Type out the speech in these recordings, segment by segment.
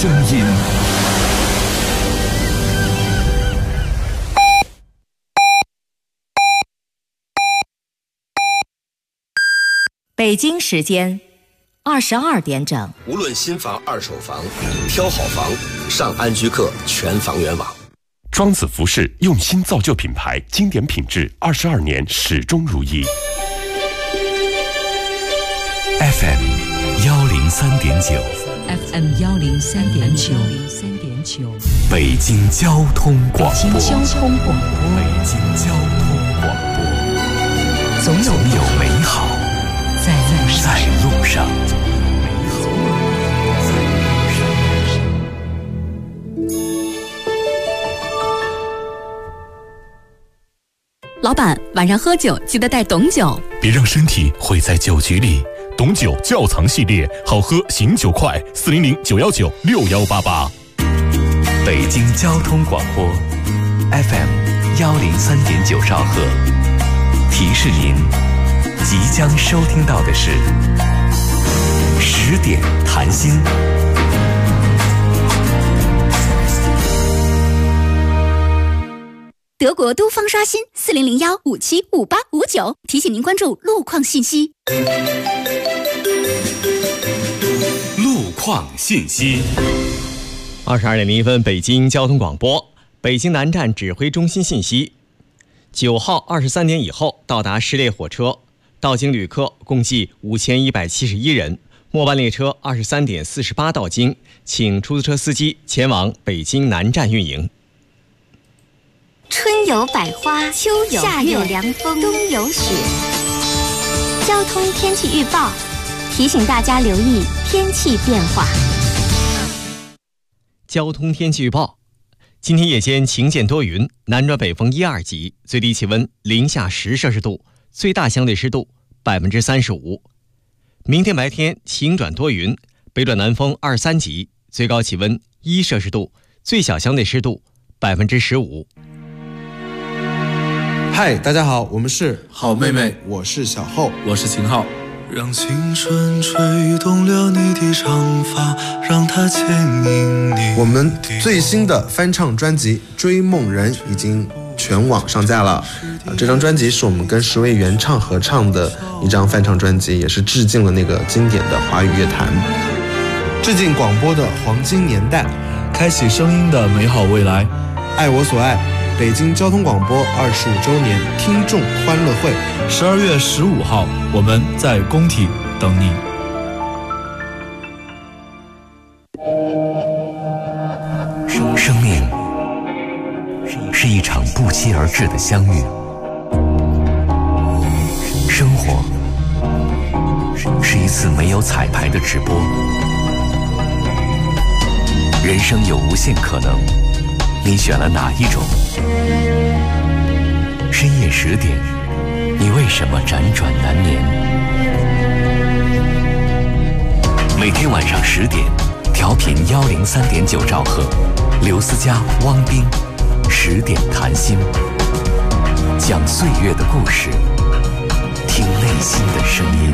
声音。 北京时间22点整。 无论新房、二手房，挑好房，上安居客全房源网。 庄子服饰用心造就品牌，经典品质，22年始终如一。 FM 103.9 FM 103.9 北京交通广播。 北京交通广播。 北京交通广播。 总有美好在路上。 老板，晚上喝酒记得带董酒， 别让身体毁在酒局里。董酒窖藏系列，好喝醒酒快，400-919-6188。 北京交通广播 FM 103.9兆赫，提示您即将收听到的是10点谈心。 德国都方刷新4001575859，提醒您关注路况信息。 路况信息。 22点01分，北京交通广播，北京南站指挥中心信息：9号23点以后到达10列火车，到京旅客共计5171人。末班列车23点48到京，请出租车司机前往北京南站运营。 春有百花，秋有夏有凉风，冬有雪。交通天气预报提醒大家留意天气变化。 交通天气预报：今天夜间晴间多云，南转北风1、2级，最低气温零下10摄氏度，最大相对湿度35%。明天白天晴转多云，北转南风2、3级，最高气温1摄氏度，最小相对湿度15%。 嗨，大家好，我们是好妹妹， 我是小厚， 我是秦昊。 让青春吹动了你的长发，让它牵引你。 我们最新的翻唱专辑《追梦人》已经全网上架了。这张专辑是我们跟10位原唱合唱的一张翻唱专辑，也是致敬了那个经典的华语乐坛，致敬广播的黄金年代， 开启声音的美好未来。 爱我所爱。北京交通广播25周年听众欢乐会 ，12月15号，我们在工体等你。 生命是一场不期而至的相遇，生活是一次没有彩排的直播，人生有无限可能，你选了哪一种？深夜10点，你为什么辗转难眠？每天晚上10点，调频103.9兆赫，刘思佳、汪冰10点谈心，讲岁月的故事，听内心的声音。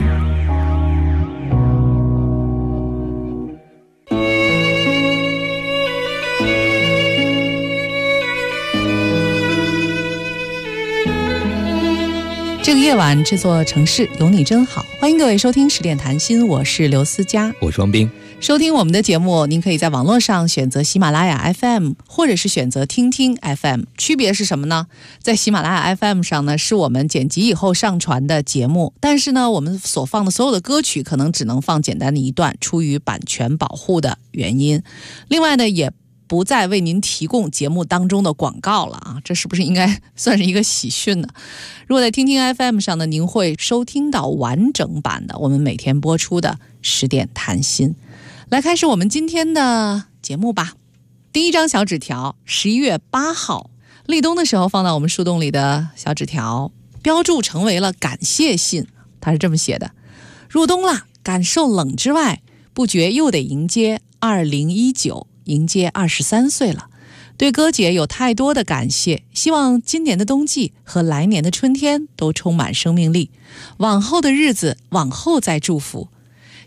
这个夜晚，这座城市有你真好。欢迎各位收听10点谈心，我是刘思佳， 我是汪冰。 收听我们的节目，您可以在网络上选择喜马拉雅 FM， 或者是选择听听 FM。 区别是什么呢？在喜马拉雅 FM 上呢，是我们剪辑以后上传的节目，但是呢，我们所放的所有的歌曲可能只能放简单的一段，出于版权保护的原因。另外呢，也不再为您提供节目当中的广告了啊，这是不是应该算是一个喜讯呢？如果在听听 FM 上呢，您会收听到完整版的我们每天播出的10点谈心。来开始我们今天的节目吧。第一张小纸条，11月8号立冬的时候放到我们树洞里的小纸条，标注成为了感谢信。它是这么写的：入冬了，感受冷之外，不觉又得迎接2019，迎接23岁了。对哥姐有太多的感谢，希望今年的冬季和来年的春天都充满生命力，往后的日子往后再祝福。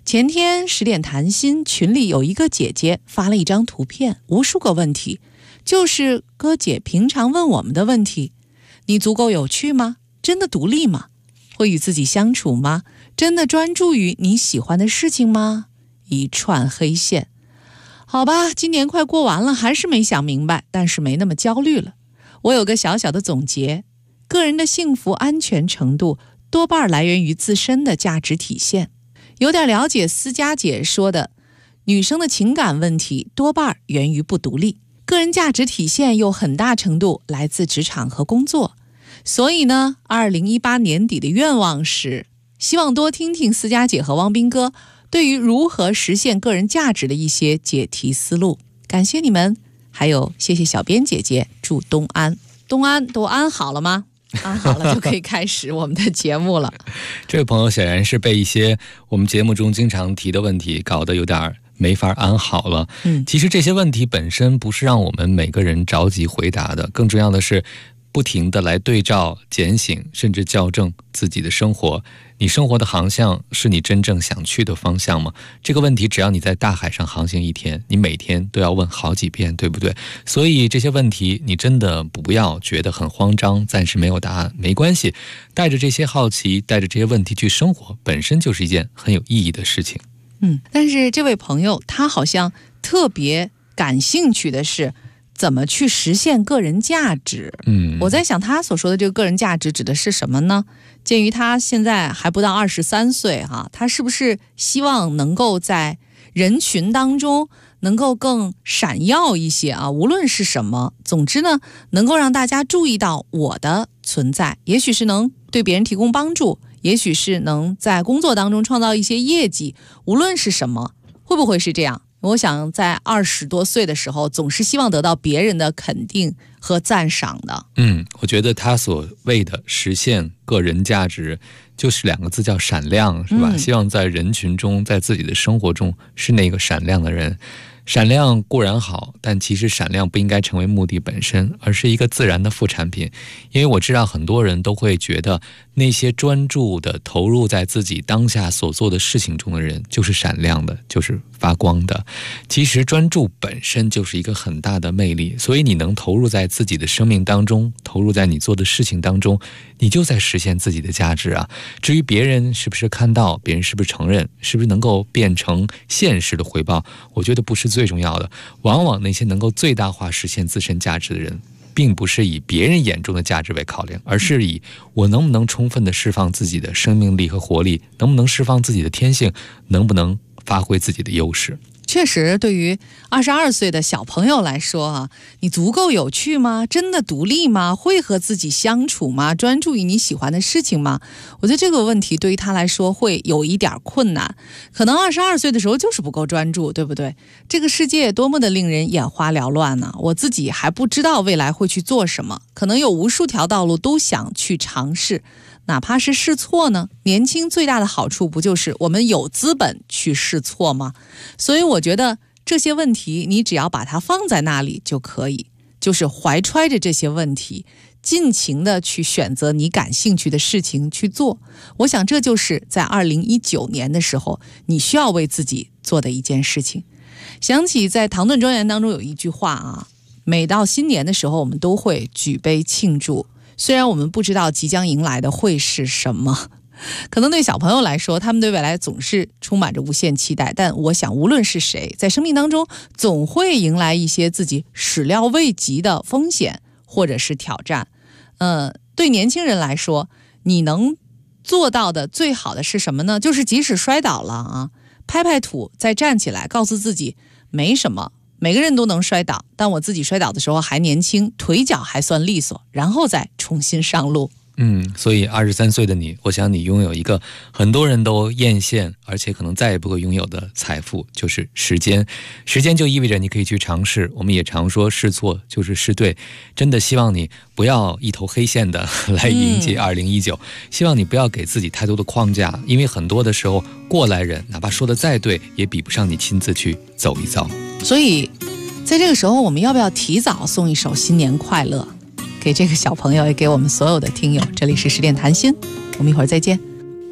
前天10点谈心群里有一个姐姐发了一张图片，无数个问题，就是哥姐平常问我们的问题：你足够有趣吗？真的独立吗？会与自己相处吗？真的专注于你喜欢的事情吗？一串黑线。好吧，今年快过完了，还是没想明白，但是没那么焦虑了。我有个小小的总结：个人的幸福安全程度多半来源于自身的价值体现。有点了解思佳姐说的，女生的情感问题多半源于不独立，个人价值体现又很大程度来自职场和工作。所以呢，2018年底的愿望是希望多听听思佳姐和汪斌哥对于如何实现个人价值的一些解题思路。感谢你们，还有谢谢小编姐姐，祝东安。东安都安好了吗？安好了就可以开始我们的节目了。 这位朋友显然是被一些我们节目中经常提的问题搞得有点没法安好了。其实这些问题本身不是让我们每个人着急回答的，更重要的是不停地来对照、检醒，甚至校正自己的生活。你生活的航向是你真正想去的方向吗？这个问题只要你在大海上航行一天，你每天都要问好几遍，对不对？所以这些问题你真的不要觉得很慌张，暂时没有答案，没关系。带着这些好奇，带着这些问题去生活，本身就是一件很有意义的事情。 但是这位朋友他好像特别感兴趣的是怎么去实现个人价值。我在想他所说的这个个人价值指的是什么呢？鉴于他现在还不到23岁他是不是希望能够在人群当中能够更闪耀一些无论是什么，总之呢，能够让大家注意到我的存在，也许是能对别人提供帮助，也许是能在工作当中创造一些业绩，无论是什么，会不会是这样？我想在20多岁的时候，总是希望得到别人的肯定和赞赏的。 我觉得他所谓的实现个人价值，就是2个字，叫闪亮，是吧？希望在人群中，在自己的生活中是那个闪亮的人。闪亮固然好，但其实闪亮不应该成为目的本身，而是一个自然的副产品。因为我知道很多人都会觉得那些专注的投入在自己当下所做的事情中的人就是闪亮的，就是发光的。其实专注本身就是一个很大的魅力，所以你能投入在自己的生命当中，投入在你做的事情当中，你就在实现自己的价值啊。至于别人是不是看到，别人是不是承认，是不是能够变成现实的回报，我觉得不是最重要的。往往那些能够最大化实现自身价值的人，并不是以别人眼中的价值为考量，而是以我能不能充分的释放自己的生命力和活力，能不能释放自己的天性，能不能发挥自己的优势。 确实，对于22岁的小朋友来说你足够有趣吗？真的独立吗？会和自己相处吗？专注于你喜欢的事情吗？我觉得这个问题对于他来说会有一点困难，可能22岁的时候就是不够专注，对不对？这个世界多么的令人眼花缭乱呢！我自己还不知道未来会去做什么，可能有无数条道路都想去尝试，哪怕是试错呢？年轻最大的好处不就是我们有资本去试错吗？所以我觉得这些问题你只要把它放在那里就可以，就是怀揣着这些问题，尽情的去选择你感兴趣的事情去做。我想这就是在2019年的时候你需要为自己做的一件事情。想起在唐顿庄园当中有一句话每到新年的时候我们都会举杯庆祝，虽然我们不知道即将迎来的会是什么，可能对小朋友来说，他们对未来总是充满着无限期待，但我想无论是谁，在生命当中总会迎来一些自己始料未及的风险或者是挑战。对年轻人来说，你能做到的最好的是什么呢？就是即使摔倒了拍拍土再站起来，告诉自己没什么，每个人都能摔倒，但我自己摔倒的时候还年轻，腿脚还算利索，然后再重新上路。 所以23岁的你，我想你拥有一个很多人都艳羡而且可能再也不会拥有的财富，就是时间。时间就意味着你可以去尝试，我们也常说试错就是试对。真的希望你不要一头黑线的来迎接2019，希望你不要给自己太多的框架，因为很多的时候过来人哪怕说的再对，也比不上你亲自去走一遭。 所以在这个时候，我们要不要提早送一首新年快乐给这个小朋友，也给我们所有的听友？这里是10点谈心，我们一会儿再见。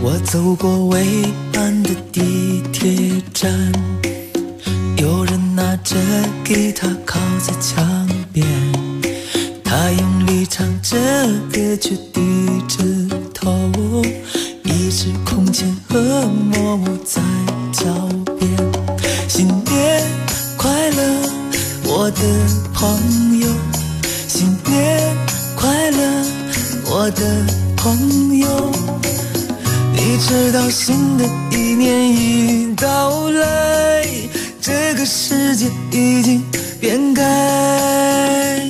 我走过蔚蓝的地铁站，有人拿着吉他靠在墙边，他用力唱着歌却低着头，一只空间和默默在脚边。新年快乐，我的朋友，新年快乐，我的朋友。你知道新的一年已到来，这个世界已经变改。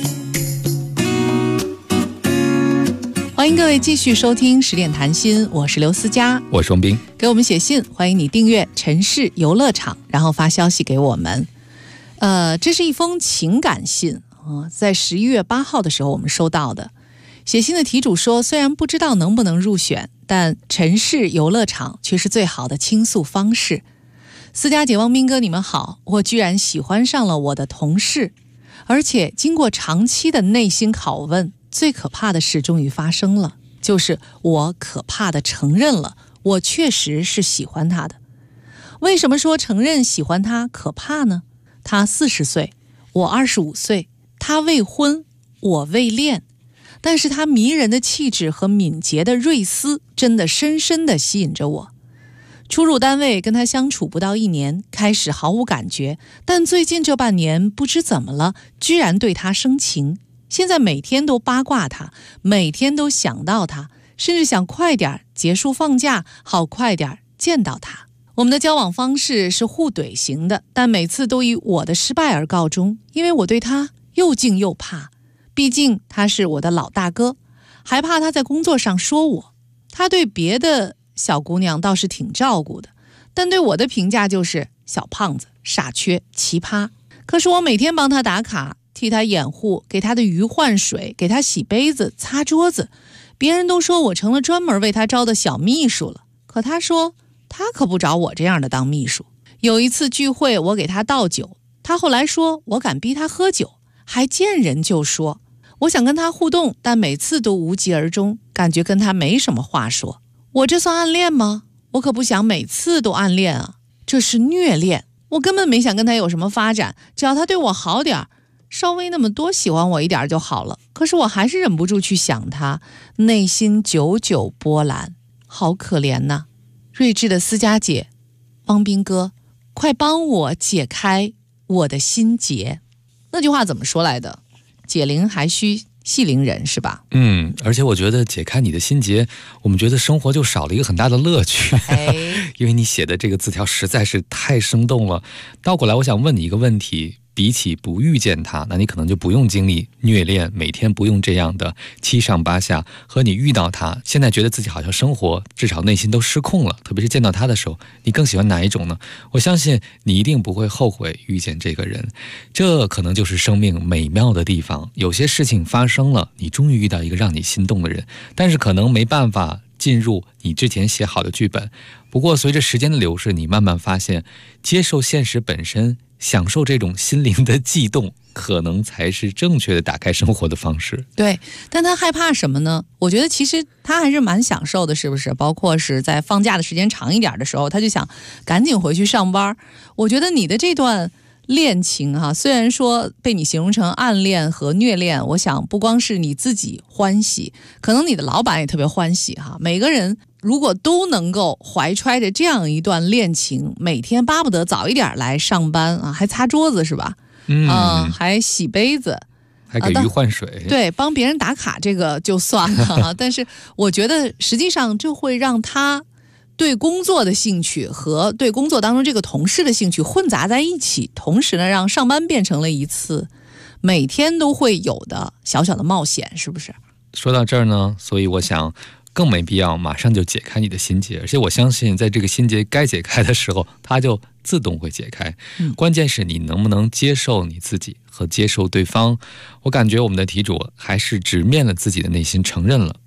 欢迎各位继续收听10点谈心，我是刘思佳， 我是王斌。 给我们写信，欢迎你订阅城市游乐场，然后发消息给我们。这是一封情感信在11月8号的时候我们收到的。写信的题主说，虽然不知道能不能入选，但城市游乐场却是最好的倾诉方式。思佳姐、汪斌哥，你们好，我居然喜欢上了我的同事，而且经过长期的内心拷问，最可怕的事终于发生了，就是我可怕的承认了，我确实是喜欢他的。为什么说承认喜欢他可怕呢？他40岁，我25岁，他未婚，我未恋，但是他迷人的气质和敏捷的锐思真的深深地吸引着我。初入单位跟他相处不到1年，开始毫无感觉，但最近这半年不知怎么了，居然对他生情。现在每天都八卦他，每天都想到他，甚至想快点结束放假，好快点见到他。我们的交往方式是互怼型的，但每次都以我的失败而告终，因为我对他又敬又怕。毕竟他是我的老大哥，还怕他在工作上说我。他对别的小姑娘倒是挺照顾的，但对我的评价就是小胖子、傻缺、奇葩。可是我每天帮他打卡，替他掩护，给他的鱼换水，给他洗杯子、擦桌子，别人都说我成了专门为他招的小秘书了。可他说他可不找我这样的当秘书。有一次聚会，我给他倒酒，他后来说我敢逼他喝酒，还见人就说。我想跟他互动，但每次都无疾而终，感觉跟他没什么话说。我这算暗恋吗？我可不想每次都暗恋啊，这是虐恋。我根本没想跟他有什么发展，只要他对我好点，稍微那么多喜欢我一点就好了。可是我还是忍不住去想他，内心久久波澜，好可怜呐。睿智的思佳姐，汪斌哥，快帮我解开我的心结。那句话怎么说来的？解铃还须系铃人，是吧？ 而且我觉得解开你的心结，我们觉得生活就少了一个很大的乐趣。因为你写的这个字条实在是太生动了。倒过来，我想问你一个问题，比起不遇见他，那你可能就不用经历虐恋，每天不用这样的七上八下，和你遇到他，现在觉得自己好像生活至少内心都失控了，特别是见到他的时候，你更喜欢哪一种呢？我相信你一定不会后悔遇见这个人，这可能就是生命美妙的地方。有些事情发生了，你终于遇到一个让你心动的人，但是可能没办法进入你之前写好的剧本。不过随着时间的流逝，你慢慢发现，接受现实本身，享受这种心灵的悸动，可能才是正确的打开生活的方式。 对，但他害怕什么呢？我觉得其实他还是蛮享受的，是不是？包括是在放假的时间长一点的时候，他就想赶紧回去上班。我觉得你的这段恋情虽然说被你形容成暗恋和虐恋，我想不光是你自己欢喜，可能你的老板也特别欢喜每个人如果都能够怀揣着这样一段恋情，每天巴不得早一点来上班还擦桌子是吧？还洗杯子， 还给鱼换水， 对，帮别人打卡这个就算了但是我觉得实际上就会让他对工作的兴趣和对工作当中这个同事的兴趣混杂在一起，同时呢，让上班变成了一次每天都会有的小小的冒险，是不是？ 说到这儿呢，所以我想更没必要马上就解开你的心结，而且我相信在这个心结该解开的时候，它就自动会解开。关键是你能不能接受你自己和接受对方。我感觉我们的题主还是直面了自己的内心，承认了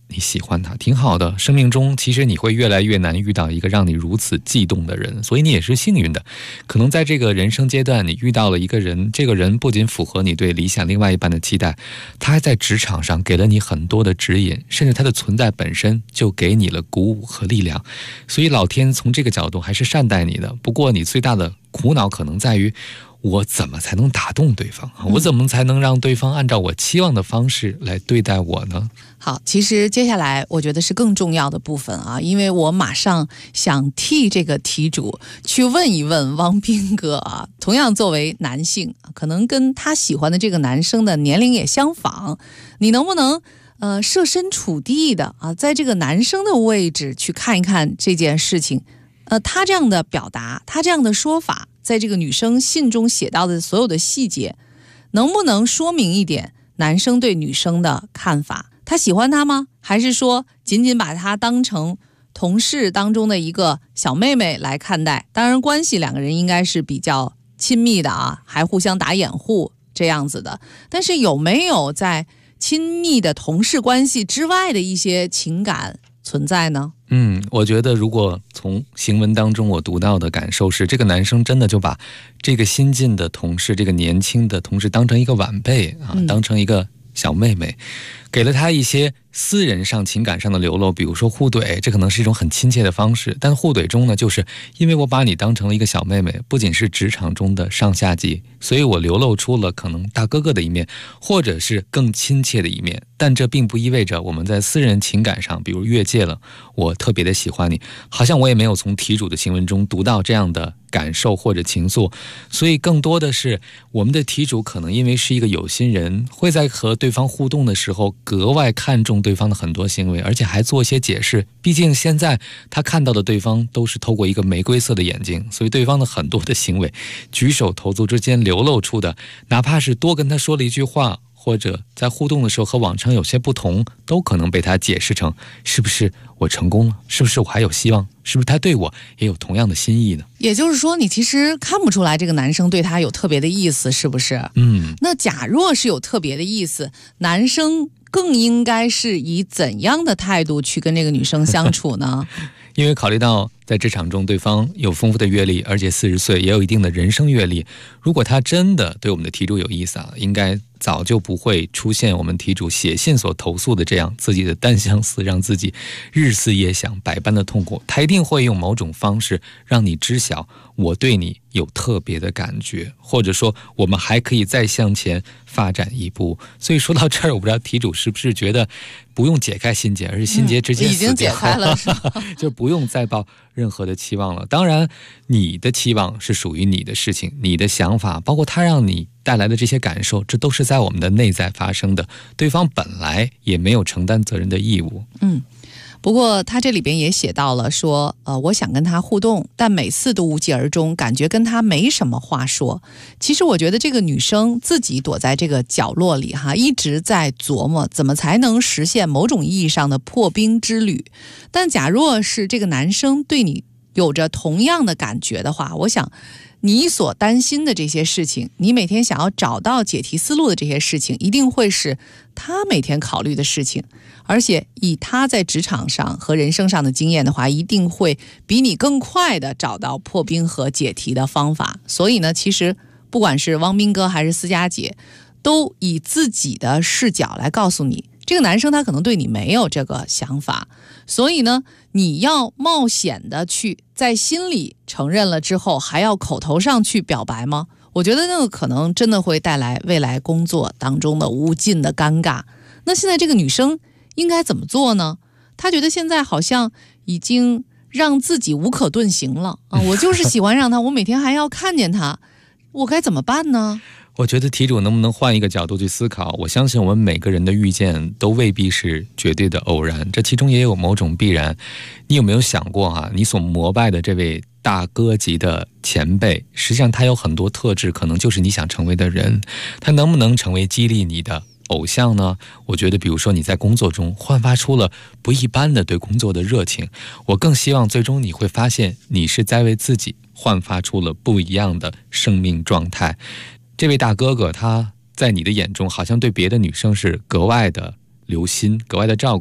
你喜欢他，挺好的。生命中其实你会越来越难遇到一个让你如此悸动的人，所以你也是幸运的。可能在这个人生阶段，你遇到了一个人，这个人不仅符合你对理想另外一半的期待，他还在职场上给了你很多的指引，甚至他的存在本身就给你了鼓舞和力量。所以老天从这个角度还是善待你的。不过你最大的苦恼可能在于，我怎么才能打动对方？我怎么才能让对方按照我期望的方式来对待我呢？ 好，其实接下来我觉得是更重要的部分啊，因为我马上想替这个题主去问一问汪斌哥啊，同样作为男性，可能跟他喜欢的这个男生的年龄也相仿，你能不能设身处地的啊，在这个男生的位置去看一看这件事情？他这样的表达，他这样的说法，在这个女生信中写到的所有的细节，能不能说明一点男生对女生的看法？他喜欢她吗？还是说仅仅把她当成同事当中的一个小妹妹来看待？当然关系两个人应该是比较亲密的啊，还互相打掩护这样子的。但是有没有在亲密的同事关系之外的一些情感存在呢？ 我觉得如果从行文当中我读到的感受是，这个男生真的就把这个新进的同事，这个年轻的同事当成一个晚辈啊，当成一个小妹妹，给了他一些私人上情感上的流露，比如说互怼，这可能是一种很亲切的方式。但互怼中呢，就是因为我把你当成了一个小妹妹，不仅是职场中的上下级，所以我流露出了可能大哥哥的一面，或者是更亲切的一面。但这并不意味着我们在私人情感上，比如越界了，我特别的喜欢你，好像我也没有从题主的行文中读到这样的感受或者情愫。所以更多的是我们的题主可能因为是一个有心人，会在和对方互动的时候格外看重对方的很多行为，而且还做一些解释。毕竟现在他看到的对方都是透过一个玫瑰色的眼睛，所以对方的很多的行为，举手投足之间流露出的，哪怕是多跟他说了一句话，或者在互动的时候和往常有些不同，都可能被他解释成是不是我成功了，是不是我还有希望，是不是他对我也有同样的心意呢？ 也就是说你其实看不出来这个男生对他有特别的意思，是不是？那假若是有特别的意思，男生更应该是以怎样的态度去跟这个女生相处呢？ 因为考虑到在职场中对方有丰富的阅历，而且40岁也有一定的人生阅历，如果他真的对我们的题主有意思啊，应该早就不会出现我们题主写信所投诉的这样自己的单相思，让自己日思夜想，百般的痛苦。他一定会用某种方式让你知晓我对你有特别的感觉，或者说我们还可以再向前发展一步。所以说到这儿，我不知道题主是不是觉得不用解开心结，而是心结直接死掉， 已经解开了是吧？ 就不用再抱任何的期望了。当然你的期望是属于你的事情，你的想法，包括他让你带来的这些感受，这都是在我们的内在发生的，对方本来也没有承担责任的义务。 不过他这里边也写到了说，我想跟他互动，但每次都无疾而终，感觉跟他没什么话说。其实我觉得这个女生自己躲在这个角落里哈，一直在琢磨怎么才能实现某种意义上的破冰之旅。但假若是这个男生对你有着同样的感觉的话，我想你所担心的这些事情，你每天想要找到解题思路的这些事情，一定会是他每天考虑的事情。而且以他在职场上和人生上的经验的话，一定会比你更快的找到破冰和解题的方法。所以呢，其实不管是汪斌哥还是思佳姐，都以自己的视角来告诉你，这个男生他可能对你没有这个想法。所以呢，你要冒险的去在心里承认了之后，还要口头上去表白吗？我觉得那个可能真的会带来未来工作当中的无尽的尴尬。那现在这个女生应该怎么做呢？她觉得现在好像已经让自己无可遁形了啊！我就是喜欢上他，我每天还要看见他，我该怎么办呢？ 我觉得题主能不能换一个角度去思考，我相信我们每个人的遇见都未必是绝对的偶然，这其中也有某种必然。你有没有想过啊，你所膜拜的这位大哥级的前辈，实际上他有很多特质，可能就是你想成为的人，他能不能成为激励你的偶像呢？我觉得比如说你在工作中焕发出了不一般的对工作的热情，我更希望最终你会发现你是在为自己焕发出了不一样的生命状态。这位大哥哥他在你的眼中好像对别的女生是格外的留心，格外的照顾，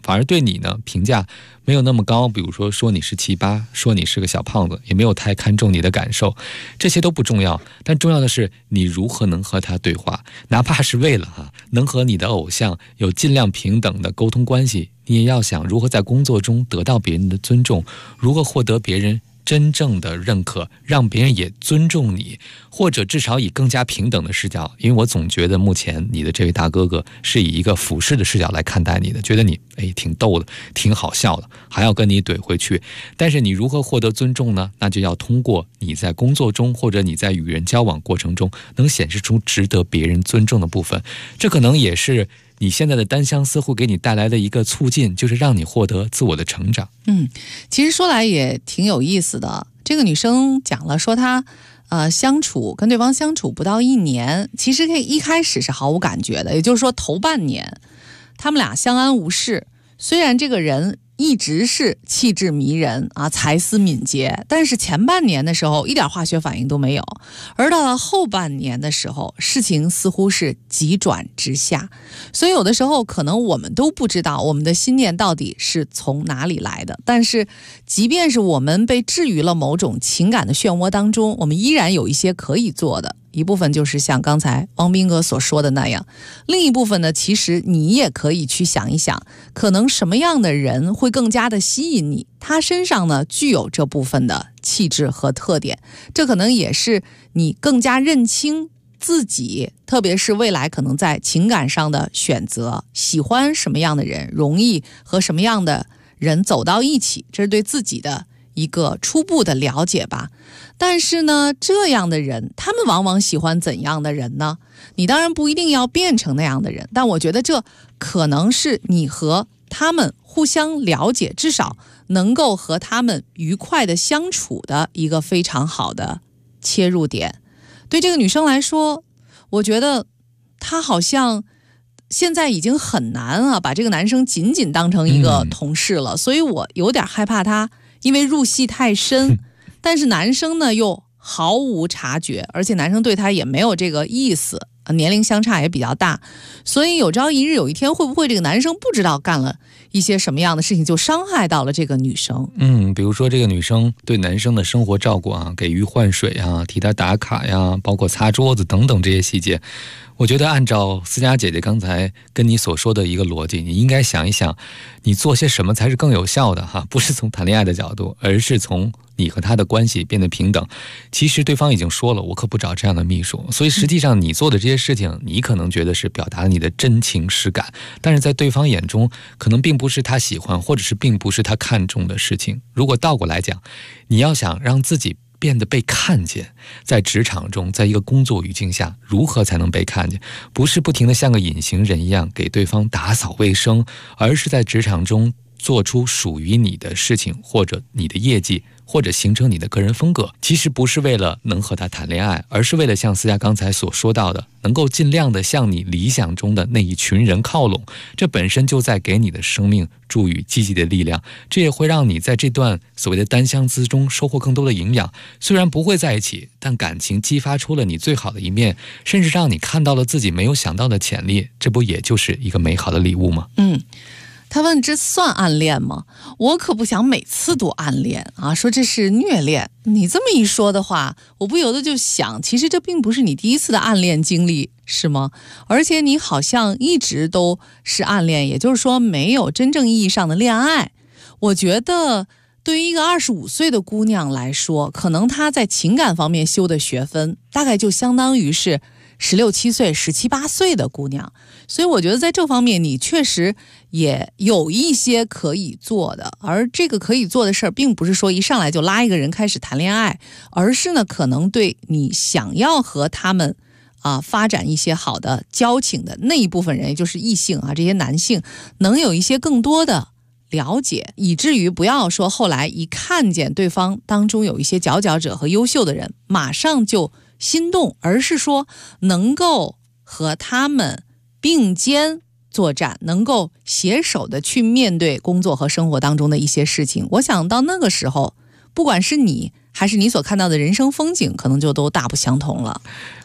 反而对你呢评价没有那么高，比如说你是奇葩，说你是个小胖子，也没有太看重你的感受，这些都不重要，但重要的是你如何能和他对话，哪怕是为了能和你的偶像有尽量平等的沟通关系，你也要想如何在工作中得到别人的尊重，如何获得别人真正的认可，让别人也尊重你，或者至少以更加平等的视角。因为我总觉得目前你的这位大哥哥是以一个俯视的视角来看待你的，觉得你挺逗的，挺好笑的，还要跟你怼回去。但是你如何获得尊重呢？那就要通过你在工作中或者你在与人交往过程中能显示出值得别人尊重的部分。这可能也是你现在的单相思会给你带来的一个促进，就是让你获得自我的成长。 其实说来也挺有意思的。这个女生讲了说她跟对方相处不到1年，其实一开始是毫无感觉的，也就是说头半年他们俩相安无事，虽然这个人一直是气质迷人才思敏捷，但是前半年的时候一点化学反应都没有，而到了后半年的时候，事情似乎是急转直下。所以有的时候可能我们都不知道我们的心念到底是从哪里来的，但是即便是我们被置于了某种情感的漩涡当中，我们依然有一些可以做的。一部分就是像刚才汪斌哥所说的那样，另一部分呢，其实你也可以去想一想，可能什么样的人会更加的吸引你，他身上呢具有这部分的气质和特点，这可能也是你更加认清自己，特别是未来可能在情感上的选择，喜欢什么样的人，容易和什么样的人走到一起，这是对自己的一个初步的了解吧。但是呢，这样的人他们往往喜欢怎样的人呢？你当然不一定要变成那样的人，但我觉得这可能是你和他们互相了解，至少能够和他们愉快的相处的一个非常好的切入点。对这个女生来说，我觉得她好像现在已经很难把这个男生仅仅当成一个同事了，所以我有点害怕他因为入戏太深，但是男生呢又毫无察觉，而且男生对他也没有这个意思，年龄相差也比较大，所以有朝一日有一天会不会这个男生不知道干了一些什么样的事情，就伤害到了这个女生。 比如说这个女生对男生的生活照顾给予换水替他打卡包括擦桌子等等这些细节，我觉得按照思佳姐姐刚才跟你所说的一个逻辑，你应该想一想你做些什么才是更有效的不是从谈恋爱的角度，而是从你和他的关系变得平等。其实对方已经说了，我可不找这样的秘书，所以实际上你做的这些事情，你可能觉得是表达了你的真情实感，但是在对方眼中可能并不是他喜欢，或者是并不是他看重的事情。如果倒过来讲，你要想让自己变得被看见，在职场中，在一个工作语境下，如何才能被看见？不是不停地像个隐形人一样给对方打扫卫生，而是在职场中做出属于你的事情，或者你的业绩，或者形成你的个人风格。其实不是为了能和他谈恋爱，而是为了像思佳刚才所说到的，能够尽量的向你理想中的那一群人靠拢，这本身就在给你的生命注予积极的力量，这也会让你在这段所谓的单相思中收获更多的营养。虽然不会在一起，但感情激发出了你最好的一面，甚至让你看到了自己没有想到的潜力，这不也就是一个美好的礼物吗？ 他问这算暗恋吗？我可不想每次都暗恋说这是虐恋。你这么一说的话，我不由得就想，其实这并不是你第一次的暗恋经历，是吗？而且你好像一直都是暗恋，也就是说没有真正意义上的恋爱。我觉得对于一个25岁的姑娘来说，可能她在情感方面修的学分大概就相当于是16、17岁、17、18岁的姑娘，所以我觉得在这方面你确实也有一些可以做的。而这个可以做的事儿，并不是说一上来就拉一个人开始谈恋爱，而是呢，可能对你想要和他们发展一些好的交情的那一部分人，也就是异性这些男性，能有一些更多的了解，以至于不要说后来一看见对方当中有一些佼佼者和优秀的人，马上就心动，而是说能够和他们并肩作战，能够携手的去面对工作和生活当中的一些事情。我想到那个时候，不管是你还是你所看到的人生风景，可能就都大不相同了。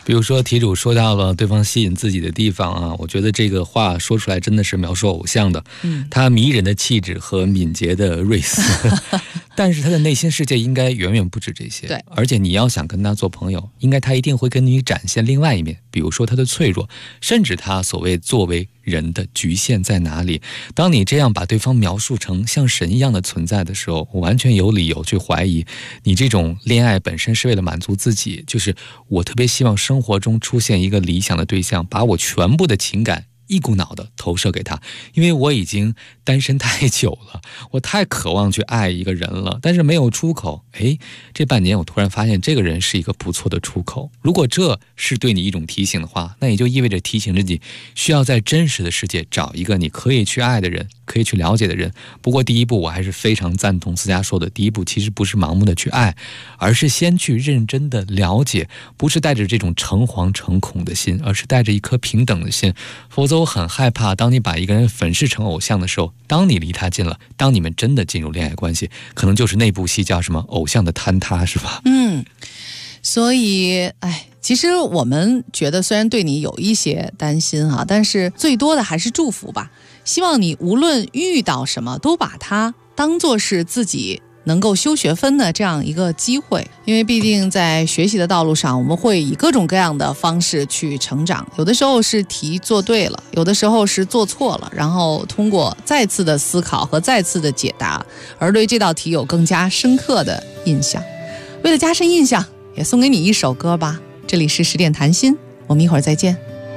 比如说题主说到了对方吸引自己的地方啊，我觉得这个话说出来真的是描述偶像的。他迷人的气质和敏捷的锐思，但是他的内心世界应该远远不止这些。 对， 而且你要想跟他做朋友，应该他一定会跟你展现另外一面，比如说他的脆弱，甚至他所谓作为人的局限在哪里。当你这样把对方描述成像神一样的存在的时候，我完全有理由去怀疑你这种恋爱本身是为了满足自己，就是我特别希望生活中出现一个理想的对象，把我全部的情感一股脑的投射给他，因为我已经单身太久了，我太渴望去爱一个人了，但是没有出口。这半年我突然发现这个人是一个不错的出口。如果这是对你一种提醒的话，那也就意味着提醒自己需要在真实的世界找一个你可以去爱的人，可以去了解的人。不过第一步我还是非常赞同思佳说的，第一步其实不是盲目的去爱，而是先去认真的了解，不是带着这种诚惶诚恐的心，而是带着一颗平等的心。否则我很害怕，当你把一个人粉饰成偶像的时候，当你离他近了，当你们真的进入恋爱关系，可能就是那部戏叫什么偶像的坍塌，是吧？ 所以其实我们觉得虽然对你有一些担心啊，但是最多的还是祝福吧。希望你无论遇到什么，都把它当作是自己能够修学分的这样一个机会，因为毕竟在学习的道路上，我们会以各种各样的方式去成长，有的时候是题做对了，有的时候是做错了，然后通过再次的思考和再次的解答，而对这道题有更加深刻的印象。为了加深印象，也送给你一首歌吧。这里是10点谈心，我们一会儿再见。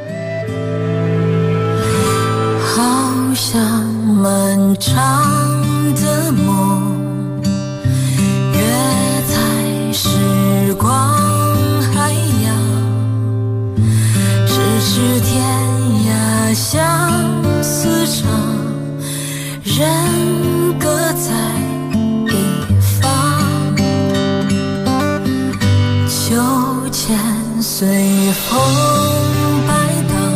好像漫长的梦，越在时光海洋，咫尺天涯相思长，人各在一方，秋千随风摆荡，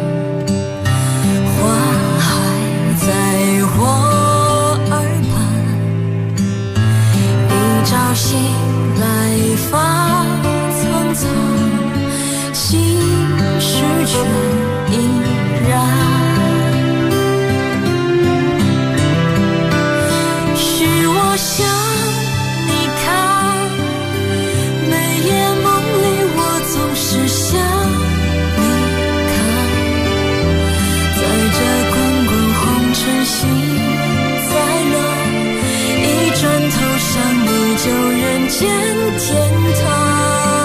花还在我耳畔，一朝醒来发苍苍，心事却依然。是我想你看，每夜梦里我总是想你看，在这滚滚红尘心再乱，一转头想你就人间天堂。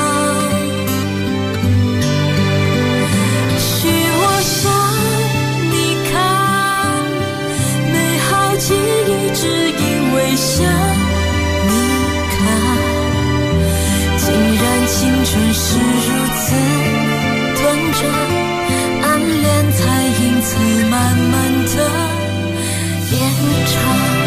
是我想你看，美好记忆只因为想你看，竟然青春是如此短暂，暗恋才因此慢慢的延长。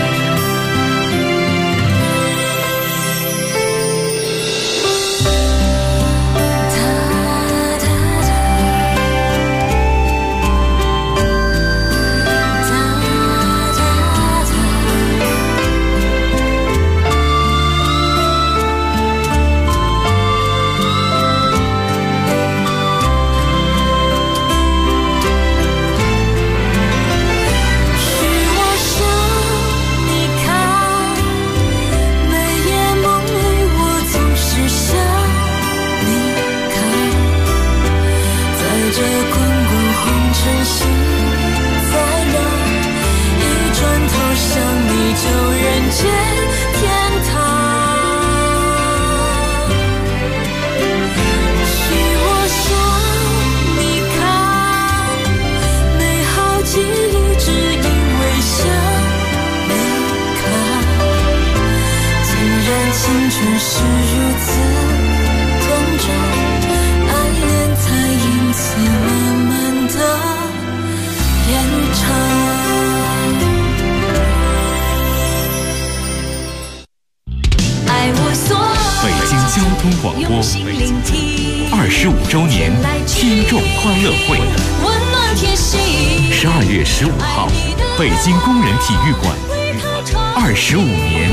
25周年听众欢乐会，12月15号，北京工人体育馆，25年，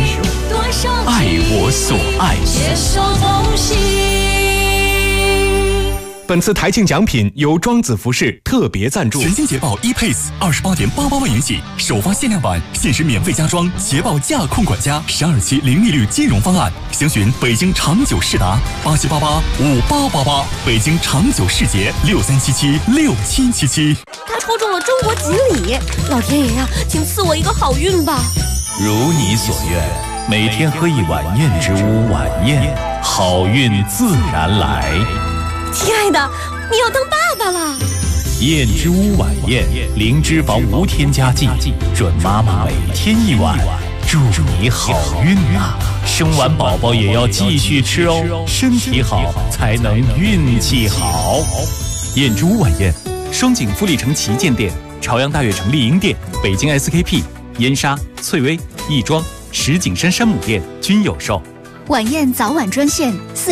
爱我所爱。 本次台庆奖品由庄子服饰特别赞助。 全新捷豹 ePace28.88万元起，首发限量版，限时免费加装捷豹驾控管家，12期零利率金融方案。详询北京长久世达87885888，北京长久世捷63776777。 他抽中了中国锦鲤，老天爷呀，请赐我一个好运吧！ 如你所愿，每天喝一碗燕之屋晚宴，好运自然来。 亲爱的，你要当爸爸了！ 燕之屋晚宴，零脂肪无添加剂，准妈妈每天一碗，祝你好运啊！生完宝宝也要继续吃哦，身体好才能运气好。 燕之屋晚宴，双井富力城旗舰店、朝阳大悦城丽婴店、北京 SKP、燕莎、翠微、亦庄、石景山山姆店均有售。 晚宴早晚专线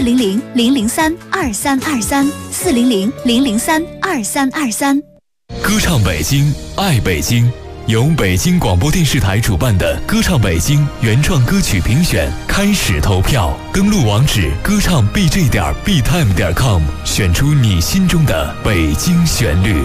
400-003-2323，400-003-2323。 歌唱北京，爱北京，由北京广播电视台主办的歌唱北京原创歌曲评选开始投票，登录网址歌唱 bj.btime.com， 选出你心中的北京旋律。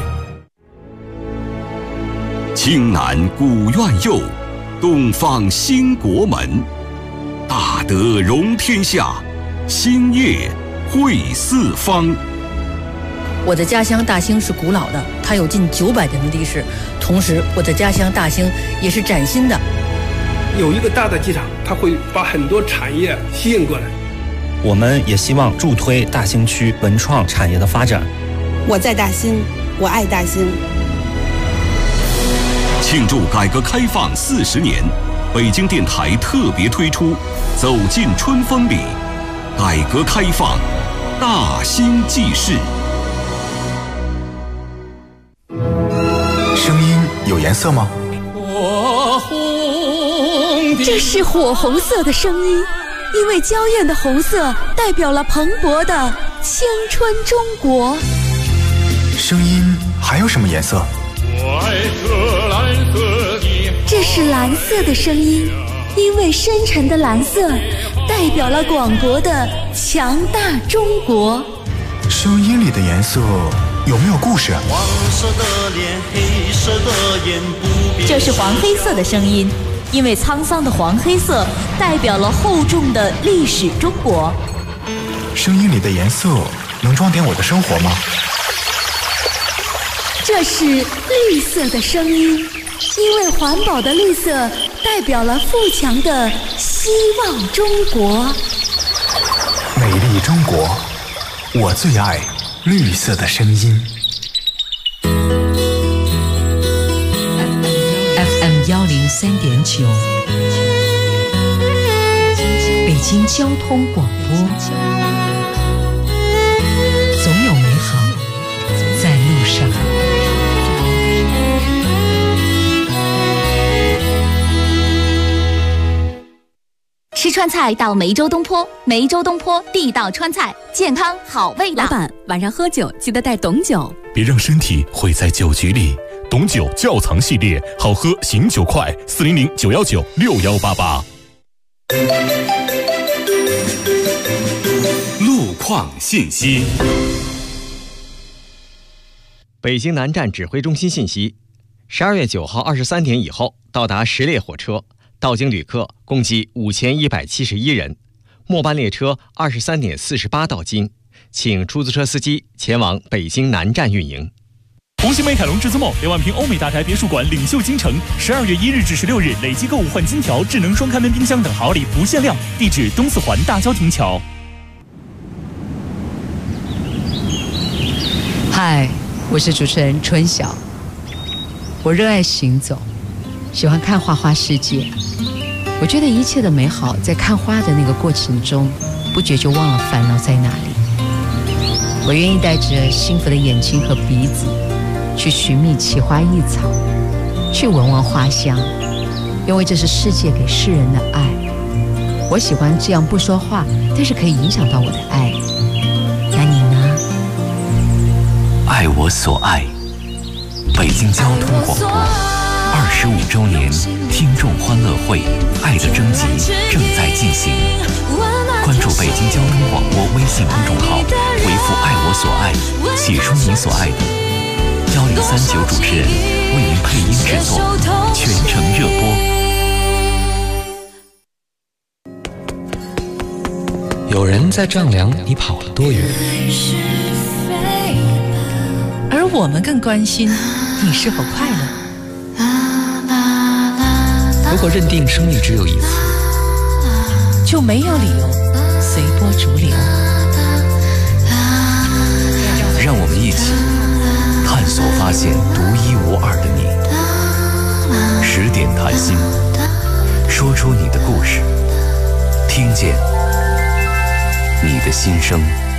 青南古院右，东方兴国门。大德容天下，兴业惠四方。 我的家乡大兴是古老的，它有近900年的历史。同时，我的家乡大兴也是崭新的。 有一个大的机场，它会把很多产业吸引过来。 我们也希望助推大兴区文创产业的发展。 我在大兴，我爱大兴。 庆祝改革开放40年，北京电台特别推出《走进春风里》，改革开放大兴记事。 声音有颜色吗？ 这是火红色的声音，因为娇艳的红色代表了蓬勃的青春中国。 声音还有什么颜色？ 这是蓝色的声音，因为深沉的蓝色代表了广博的强大中国。 声音里的颜色有没有故事？ 黄色的脸，黑色的眼， 这是黄黑色的声音，因为沧桑的黄黑色代表了厚重的历史中国。 声音里的颜色能装点我的生活吗？ 这是绿色的声音，因为环保的绿色代表了富强的希望中国。 美丽中国，我最爱绿色的声音。 FM 103.9，北京交通广播，总有美好在路上。 吃川菜到梅州东坡，梅州东坡地道川菜，健康好味道。 老板，晚上喝酒记得带董酒， 别让身体毁在酒局里。董酒窖藏系列，好喝醒酒快，400-919-6188。 路况信息。 北京南站指挥中心信息：12月9号23点以后到达10列火车，到京旅客共计5171人，末班列车23点48到京，请出租车司机前往北京南站运营。 红星美凯龙至尊梦2万平欧美大宅别墅馆领袖京城，12月1日至16日累计购物换金条、智能双开门冰箱等好礼不限量，地址东四环大郊亭桥。 嗨，我是主持人春晓。我热爱行走，喜欢看花花世界。我觉得一切的美好在看花的那个过程中，不觉就忘了烦恼在哪里。我愿意带着幸福的眼睛和鼻子，去寻觅奇花异草，去闻闻花香，因为这是世界给世人的爱。我喜欢这样不说话，但是可以影响到我的爱。那你呢？ 爱我所爱，北京交通广播25周年听众欢乐会爱的征集正在进行。 关注北京交通广播微信公众号，回复“爱我所爱”，写出你所爱的。1039主持人为您配音制作，全程热播。 有人在丈量你跑了多远， 而我们更关心你是否快乐。 如果认定生命只有一次， 就没有理由随波逐流。 让我们一起探索发现独一无二的你。10点谈心，说出你的故事，听见你的心声。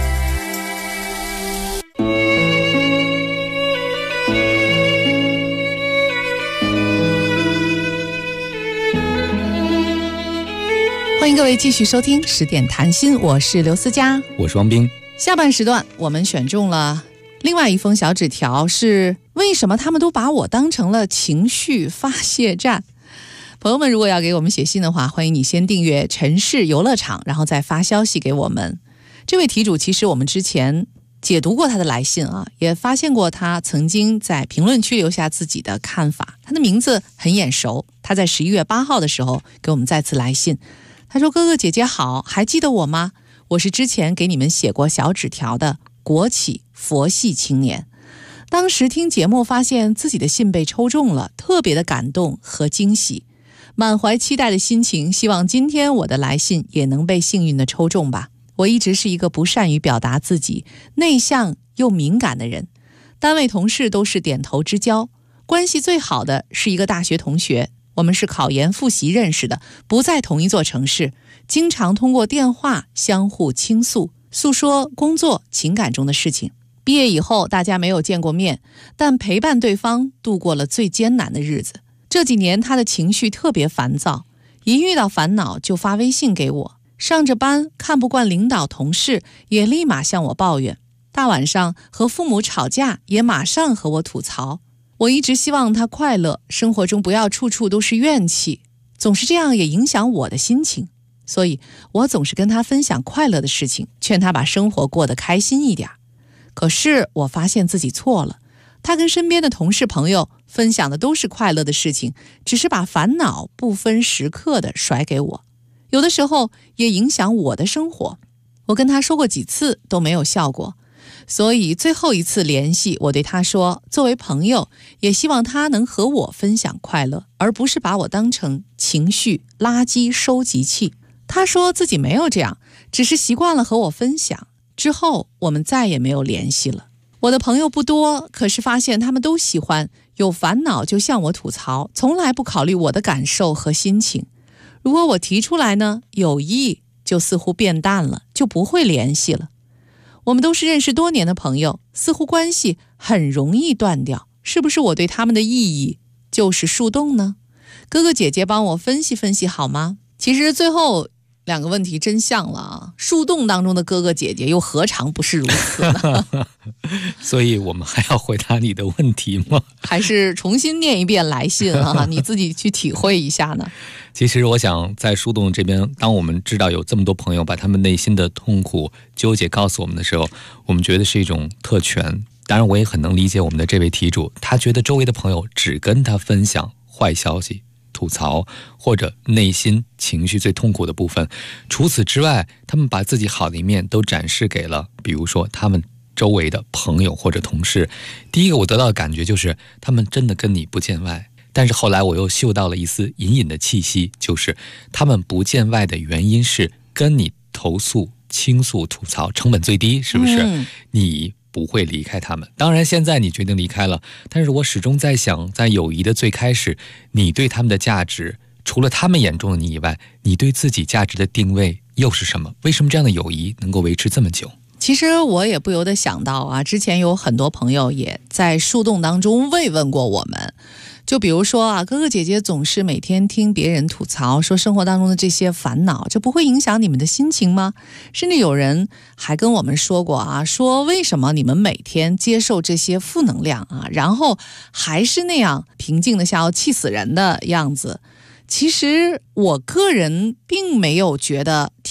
欢迎各位继续收听10点谈心，我是刘思佳， 我是王斌。 下半时段我们选中了另外一封小纸条，是为什么他们都把我当成了情绪发泄站。朋友们如果要给我们写信的话，欢迎你先订阅城市游乐场，然后再发消息给我们。这位题主其实我们之前解读过他的来信啊，也发现过他曾经在评论区留下自己的看法。他的名字很眼熟，他在11月8号的时候给我们再次来信。他说：哥哥姐姐好，还记得我吗？我是之前给你们写过小纸条的国企佛系青年。当时听节目发现自己的信被抽中了，特别的感动和惊喜，满怀期待的心情，希望今天我的来信也能被幸运的抽中吧。我一直是一个不善于表达自己、内向又敏感的人，单位同事都是点头之交，关系最好的是一个大学同学，我们是考研复习认识的，不在同一座城市，经常通过电话相互倾诉，诉说工作情感中的事情。毕业以后大家没有见过面，但陪伴对方度过了最艰难的日子。这几年他的情绪特别烦躁，一遇到烦恼就发微信给我，上着班看不惯领导同事也立马向我抱怨，大晚上和父母吵架也马上和我吐槽。我一直希望他快乐，生活中不要处处都是怨气，总是这样也影响我的心情，所以我总是跟他分享快乐的事情，劝他把生活过得开心一点。可是我发现自己错了，他跟身边的同事朋友分享的都是快乐的事情，只是把烦恼不分时刻的甩给我，有的时候也影响我的生活。我跟他说过几次都没有效果，所以最后一次联系，我对他说，作为朋友也希望他能和我分享快乐，而不是把我当成情绪垃圾收集器。他说自己没有这样，只是习惯了和我分享，之后我们再也没有联系了。我的朋友不多，可是发现他们都喜欢有烦恼就向我吐槽，从来不考虑我的感受和心情。如果我提出来呢，友谊就似乎变淡了，就不会联系了。我们都是认识多年的朋友，似乎关系很容易断掉，是不是我对他们的意义就是树洞呢？哥哥姐姐帮我分析分析好吗？其实最后两个问题真像了啊！树洞当中的哥哥姐姐又何尝不是如此呢？ 所以我们还要回答你的问题吗？ 还是重新念一遍来信啊？你自己去体会一下呢？ 其实我想在树洞这边，当我们知道有这么多朋友把他们内心的痛苦纠结告诉我们的时候，我们觉得是一种特权。当然我也很能理解我们的这位题主，他觉得周围的朋友只跟他分享坏消息、吐槽或者内心情绪最痛苦的部分，除此之外他们把自己好的一面都展示给了比如说他们周围的朋友或者同事。第一个我得到的感觉就是他们真的跟你不见外，但是后来我又嗅到了一丝隐隐的气息，就是他们不见外的原因是跟你投诉、倾诉、吐槽成本最低，是不是？你不会离开他们。当然现在你决定离开了，但是我始终在想，在友谊的最开始，你对他们的价值，除了他们眼中的你以外，你对自己价值的定位又是什么？为什么这样的友谊能够维持这么久？ 其实我也不由得想到啊，之前有很多朋友也在树洞当中慰问过我们，就比如说啊，哥哥姐姐总是每天听别人吐槽，说生活当中的这些烦恼，这不会影响你们的心情吗？甚至有人还跟我们说过啊，说为什么你们每天接受这些负能量啊，然后还是那样平静的像要气死人的样子。其实我个人并没有觉得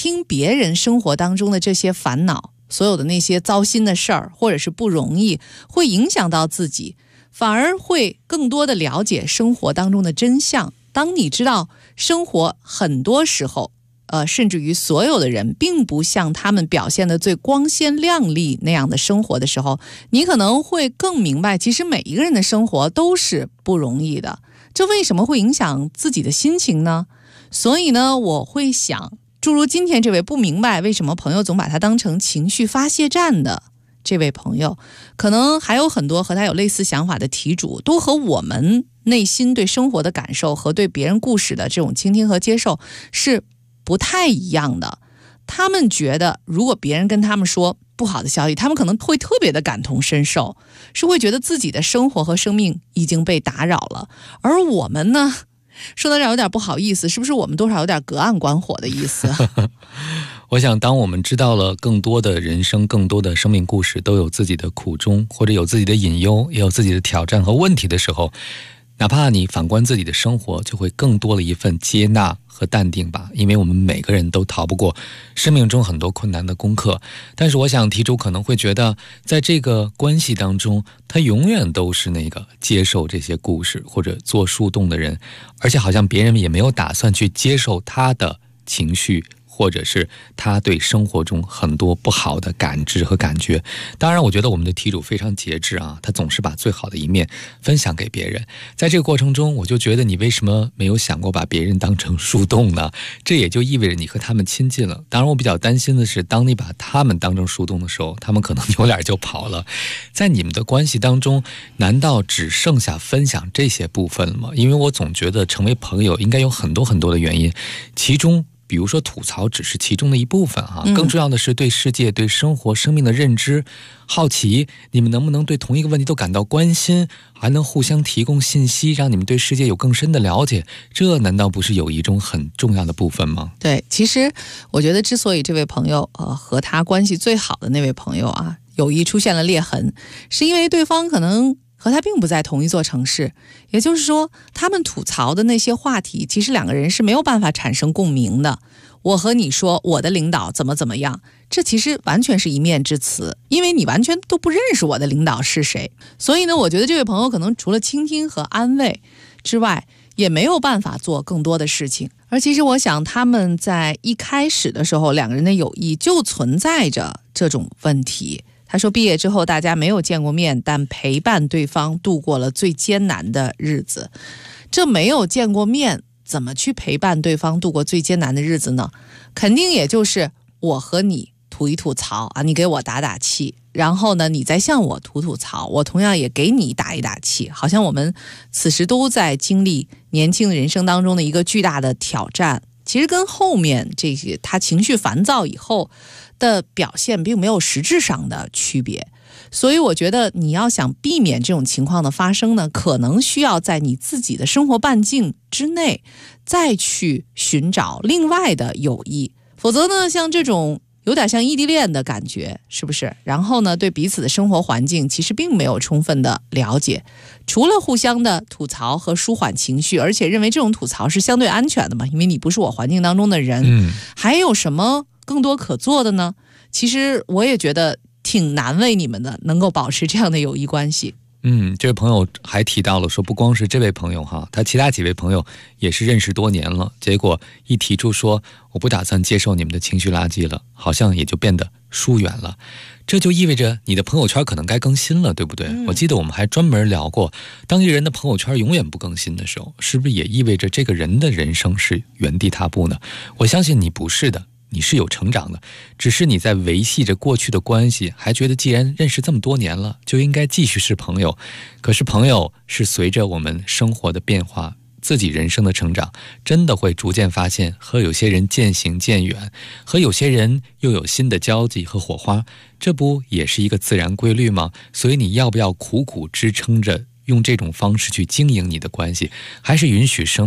听别人生活当中的这些烦恼，所有的那些糟心的事儿，或者是不容易，会影响到自己，反而会更多的了解生活当中的真相。当你知道生活很多时候甚至于所有的人并不像他们表现的最光鲜亮丽那样的生活的时候，你可能会更明白，其实每一个人的生活都是不容易的。这为什么会影响自己的心情呢？所以呢，我会想，诸如今天这位不明白为什么朋友总把他当成情绪发泄站的这位朋友，可能还有很多和他有类似想法的题主，都和我们内心对生活的感受和对别人故事的这种倾听和接受是不太一样的。他们觉得如果别人跟他们说不好的消息，他们可能会特别的感同身受，是会觉得自己的生活和生命已经被打扰了。而我们呢，说到这儿有点不好意思，是不是我们多少有点隔岸观火的意思？ 我想当我们知道了更多的人生，更多的生命故事都有自己的苦衷，或者有自己的隐忧，也有自己的挑战和问题的时候，哪怕你反观自己的生活，就会更多了一份接纳和淡定吧。因为我们每个人都逃不过生命中很多困难的功课。但是我想题主可能会觉得，在这个关系当中，他永远都是那个接受这些故事或者做树洞的人，而且好像别人也没有打算去接受他的情绪，或者是他对生活中很多不好的感知和感觉。当然我觉得我们的题主非常节制啊，他总是把最好的一面分享给别人。在这个过程中，我就觉得你为什么没有想过把别人当成树洞呢？这也就意味着你和他们亲近了。当然我比较担心的是，当你把他们当成树洞的时候，他们可能扭脸就跑了。在你们的关系当中，难道只剩下分享这些部分了吗？因为我总觉得成为朋友应该有很多很多的原因，其中比如说吐槽只是其中的一部分啊，更重要的是对世界、对生活、生命的认知、好奇。你们能不能对同一个问题都感到关心，还能互相提供信息，让你们对世界有更深的了解？这难道不是友谊中很重要的部分吗？ 对，其实我觉得之所以这位朋友和他关系最好的那位朋友啊，友谊出现了裂痕，是因为对方可能和他并不在同一座城市，也就是说他们吐槽的那些话题，其实两个人是没有办法产生共鸣的。我和你说我的领导怎么怎么样，这其实完全是一面之词，因为你完全都不认识我的领导是谁。所以呢，我觉得这位朋友可能除了倾听和安慰之外，也没有办法做更多的事情。而其实我想他们在一开始的时候，两个人的友谊就存在着这种问题。他说毕业之后大家没有见过面，但陪伴对方度过了最艰难的日子。这没有见过面，怎么去陪伴对方度过最艰难的日子呢？肯定也就是我和你吐一吐槽啊，你给我打打气，然后呢你再向我吐吐槽，我同样也给你打一打气。好像我们此时都在经历年轻人生当中的一个巨大的挑战，其实跟后面这些他情绪烦躁以后的表现并没有实质上的区别。所以我觉得你要想避免这种情况的发生呢，可能需要在你自己的生活半径之内再去寻找另外的友谊。否则呢，像这种有点像异地恋的感觉，是不是？然后呢，对彼此的生活环境其实并没有充分的了解，除了互相的吐槽和舒缓情绪，而且认为这种吐槽是相对安全的嘛，因为你不是我环境当中的人，还有什么更多可做的呢？其实我也觉得挺难为你们的，能够保持这样的友谊关系。 这位朋友还提到了说，不光是这位朋友哈，他其他几位朋友也是认识多年了，结果一提出说我不打算接受你们的情绪垃圾了，好像也就变得疏远了。这就意味着你的朋友圈可能该更新了，对不对？我记得我们还专门聊过，当一个人的朋友圈永远不更新的时候，是不是也意味着这个人的人生是原地踏步呢？我相信你不是的，你是有成长的，只是你在维系着过去的关系，还觉得既然认识这么多年了，就应该继续是朋友。可是朋友是随着我们生活的变化，自己人生的成长，真的会逐渐发现和有些人渐行渐远，和有些人又有新的交集和火花，这不也是一个自然规律吗？所以你要不要苦苦支撑着用这种方式去经营你的关系，还是允许生命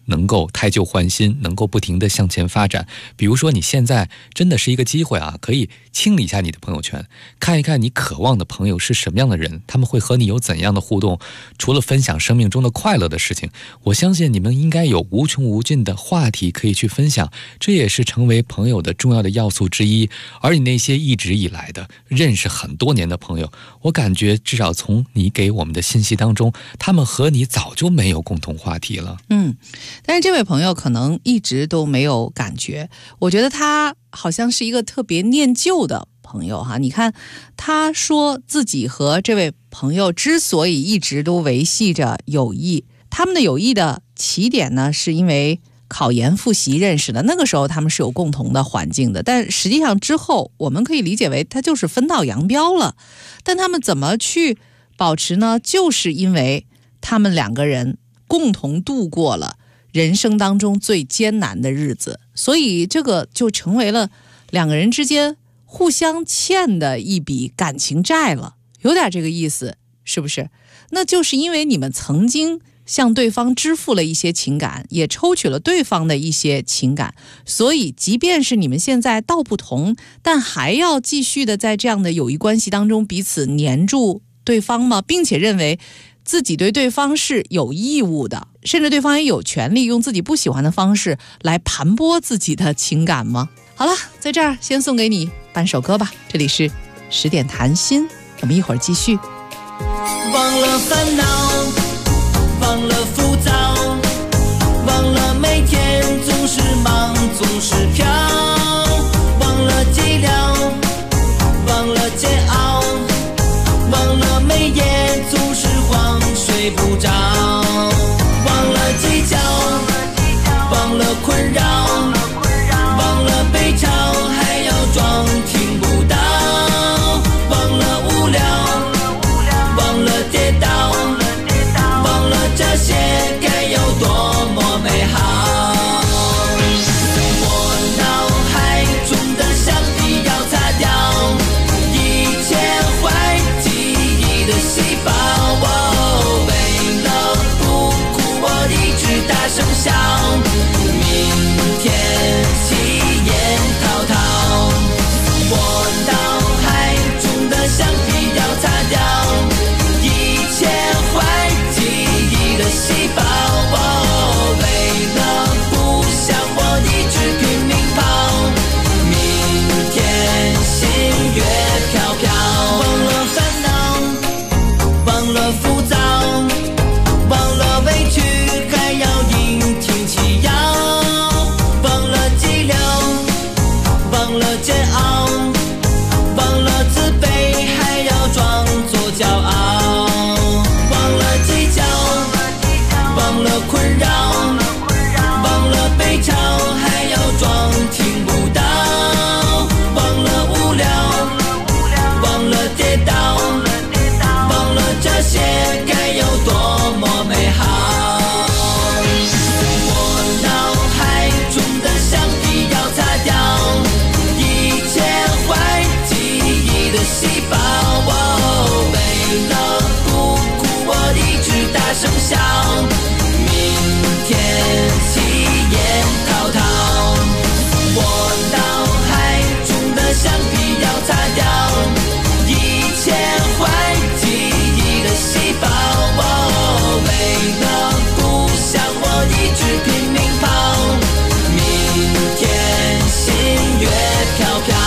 能够汰旧换新，能够不停地向前发展。比如说你现在真的是一个机会啊，可以清理一下你的朋友圈，看一看你渴望的朋友是什么样的人，他们会和你有怎样的互动。除了分享生命中的快乐的事情，我相信你们应该有无穷无尽的话题可以去分享，这也是成为朋友的重要的要素之一。而你那些一直以来的认识很多年的朋友，我感觉至少从你给我们的信息当中，他们和你早就没有共同话题了。 但是这位朋友可能一直都没有感觉，我觉得他好像是一个特别念旧的朋友哈。你看他说自己和这位朋友之所以一直都维系着友谊，他们的友谊的起点呢是因为考研复习认识的，那个时候他们是有共同的环境的，但实际上之后我们可以理解为他就是分道扬镳了。但他们怎么去保持呢？就是因为他们两个人共同度过了人生当中最艰难的日子，所以这个就成为了两个人之间互相欠的一笔感情债了，有点这个意思，是不是？那就是因为你们曾经向对方支付了一些情感，也抽取了对方的一些情感，所以即便是你们现在道不同，但还要继续的在这样的友谊关系当中彼此黏住对方吗？并且认为自己对对方是有义务的，甚至对方也有权利用自己不喜欢的方式来盘剥自己的情感吗？好了，在这儿先送给你半首歌吧，这里是10点谈心，我们一会儿继续。 忘了烦恼，忘了浮躁，忘了每天总是忙总是飘，忘了寂寥，忘了煎熬，忘了每夜总是慌睡不着，忘了计较，忘了困扰，忘了悲嘲，还要装听不到，忘了无聊，忘了跌倒，忘了这些该有多么美好。我脑海中的橡皮要擦掉一切坏记忆的细胞，为了不哭我一直大声笑，明天起烟滔滔。我脑海中的橡皮要擦掉一切坏记忆的细胞，为了不想我一直拼命跑，明天星月飘飘。忘了烦恼，忘了浮躁，忘了委屈，还要硬挺起腰，忘了寂寥，忘了煎熬，忘了自卑，还要装作骄傲，忘了计较，忘了困扰，忘了悲嘲，还要装听不到，忘了无聊，忘了跌倒，忘了这些该有多么美好。我脑海中的橡皮要擦掉一切坏记忆的细胞，为了不哭我一直大声笑，明天起烟滔滔。我脑海中的橡皮要擦掉一切坏记忆的细胞，为了不想我一直拼命跑，明天星月飘飘。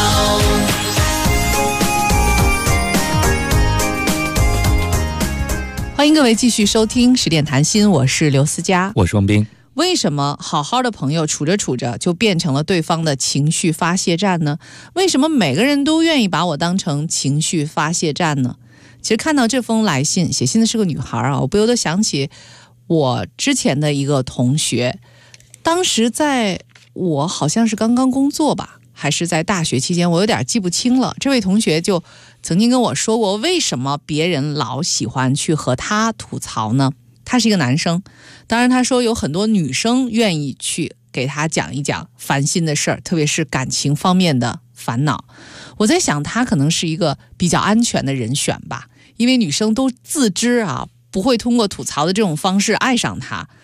欢迎各位继续收听10点谈心，我是刘思佳， 我是王斌。 为什么好好的朋友处着处着就变成了对方的情绪发泄站呢？为什么每个人都愿意把我当成情绪发泄站呢？其实看到这封来信，写信的是个女孩啊，我不由得想起我之前的一个同学，当时在我好像是刚刚工作吧，还是在大学期间，我有点记不清了。这位同学就曾经跟我说过，为什么别人老喜欢去和他吐槽呢？他是一个男生，当然他说有很多女生愿意去给他讲一讲烦心的事儿，特别是感情方面的烦恼。我在想他可能是一个比较安全的人选吧，因为女生都自知啊不会通过吐槽的这种方式爱上他。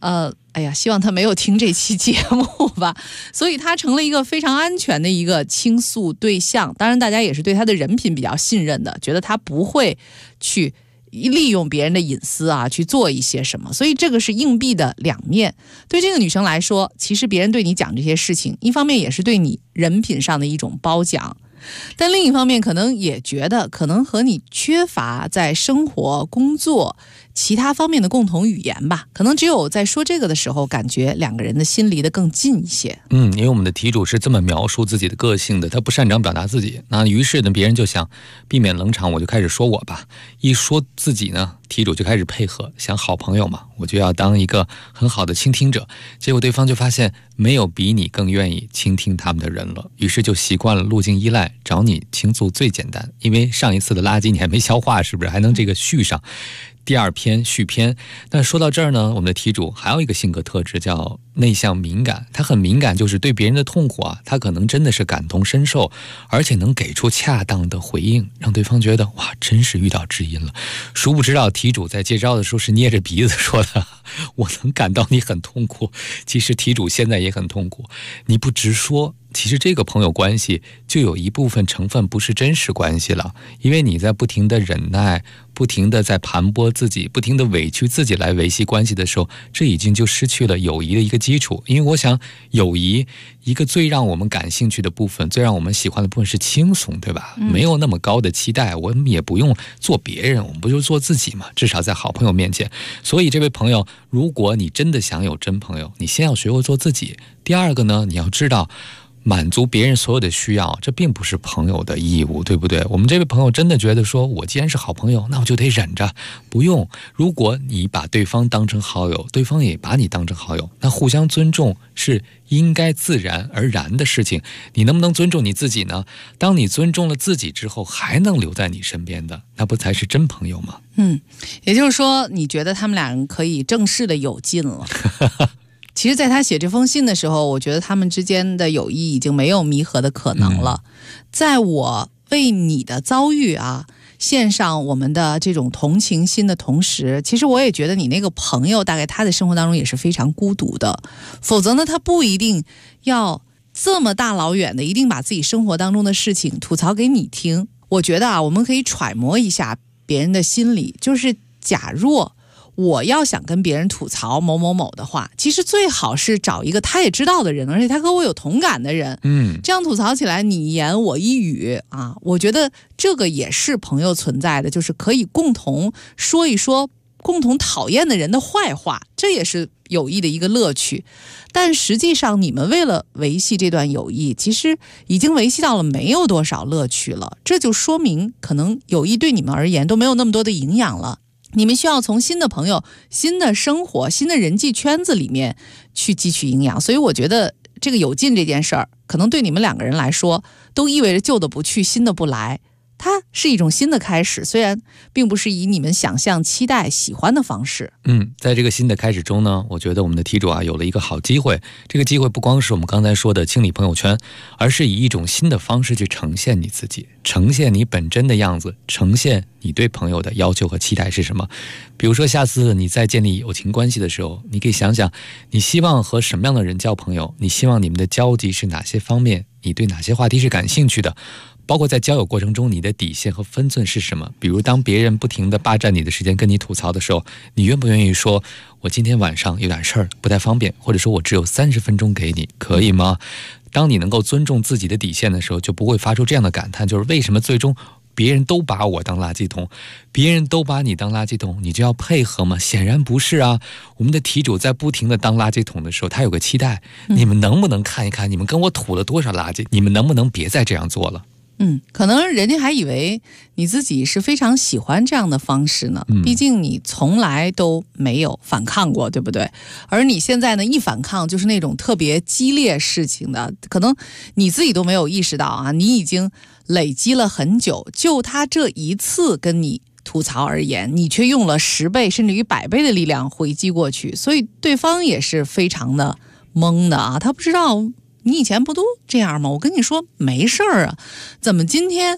希望他没有听这期节目吧。所以他成了一个非常安全的一个倾诉对象。当然，大家也是对他的人品比较信任的，觉得他不会去利用别人的隐私啊，去做一些什么。所以这个是硬币的两面。对这个女生来说，其实别人对你讲这些事情，一方面也是对你人品上的一种褒奖，但另一方面可能也觉得可能和你缺乏在生活、工作其他方面的共同语言吧，可能只有在说这个的时候，感觉两个人的心离得更近一些。 因为我们的题主是这么描述自己的个性的，他不擅长表达自己，那于是呢，别人就想避免冷场，我就开始说我吧。一说自己呢，题主就开始配合，想好朋友嘛，我就要当一个很好的倾听者。结果对方就发现没有比你更愿意倾听他们的人了，于是就习惯了路径依赖，找你倾诉最简单，因为上一次的垃圾你还没消化，是不是还能这个续上第二篇续篇。但说到这儿呢，我们的题主还有一个性格特质叫内向敏感，他很敏感，就是对别人的痛苦啊，他可能真的是感同身受，而且能给出恰当的回应，让对方觉得哇，真是遇到知音了。殊不知道题主在接招的时候是捏着鼻子说的，我能感到你很痛苦，其实题主现在也很痛苦，你不直说，其实这个朋友关系就有一部分成分不是真实关系了，因为你在不停的忍耐，不停的在盘剥自己，不停的委屈自己来维系关系的时候，这已经就失去了友谊的一个基础。因为我想友谊一个最让我们感兴趣的部分，最让我们喜欢的部分是轻松，对吧？没有那么高的期待，我们也不用做别人，我们不就做自己嘛，至少在好朋友面前。所以这位朋友，如果你真的想有真朋友，你先要学会做自己。第二个呢，你要知道满足别人所有的需要，这并不是朋友的义务，对不对？我们这位朋友真的觉得说，我既然是好朋友，那我就得忍着，不用。如果你把对方当成好友，对方也把你当成好友，那互相尊重是应该自然而然的事情。你能不能尊重你自己呢？当你尊重了自己之后，还能留在你身边的，那不才是真朋友吗？ 也就是说，你觉得他们俩人可以正式的有劲了。其实在他写这封信的时候，我觉得他们之间的友谊已经没有弥合的可能了。在我为你的遭遇啊献上我们的这种同情心的同时，其实我也觉得你那个朋友大概他的生活当中也是非常孤独的，否则呢他不一定要这么大老远的一定把自己生活当中的事情吐槽给你听。我觉得啊，我们可以揣摩一下别人的心理，就是假若我要想跟别人吐槽某某某的话，其实最好是找一个他也知道的人，而且他和我有同感的人。这样吐槽起来你一言我一语啊，我觉得这个也是朋友存在的，就是可以共同说一说共同讨厌的人的坏话，这也是友谊的一个乐趣。但实际上你们为了维系这段友谊，其实已经维系到了没有多少乐趣了，这就说明可能友谊对你们而言都没有那么多的营养了。你们需要从新的朋友、新的生活、新的人际圈子里面去汲取营养。所以我觉得这个有劲这件事儿，可能对你们两个人来说都意味着旧的不去，新的不来。它是一种新的开始，虽然并不是以你们想象、期待、喜欢的方式。 在这个新的开始中呢，我觉得我们的题主啊有了一个好机会。这个机会不光是我们刚才说的清理朋友圈，而是以一种新的方式去呈现你自己，呈现你本真的样子，呈现你对朋友的要求和期待是什么。比如说下次你在建立友情关系的时候，你可以想想你希望和什么样的人交朋友，你希望你们的交集是哪些方面，你对哪些话题是感兴趣的，包括在交友过程中你的底线和分寸是什么。比如当别人不停地霸占你的时间跟你吐槽的时候，你愿不愿意说我今天晚上有点事儿不太方便，或者说我只有30分钟给你，可以吗？当你能够尊重自己的底线的时候，就不会发出这样的感叹，就是为什么最终别人都把我当垃圾桶，别人都把你当垃圾桶，你就要配合吗？显然不是啊。我们的题主在不停的当垃圾桶的时候，他有个期待，你们能不能看一看你们跟我吐了多少垃圾，你们能不能别再这样做了。 可能人家还以为你自己是非常喜欢这样的方式呢，毕竟你从来都没有反抗过，对不对？而你现在呢，一反抗就是那种特别激烈事情的，可能你自己都没有意识到啊，你已经累积了很久，就他这一次跟你吐槽而言，你却用了10倍甚至于100倍的力量回击过去，所以对方也是非常的懵的啊，他不知道你以前不都这样吗？我跟你说没事儿啊，怎么今天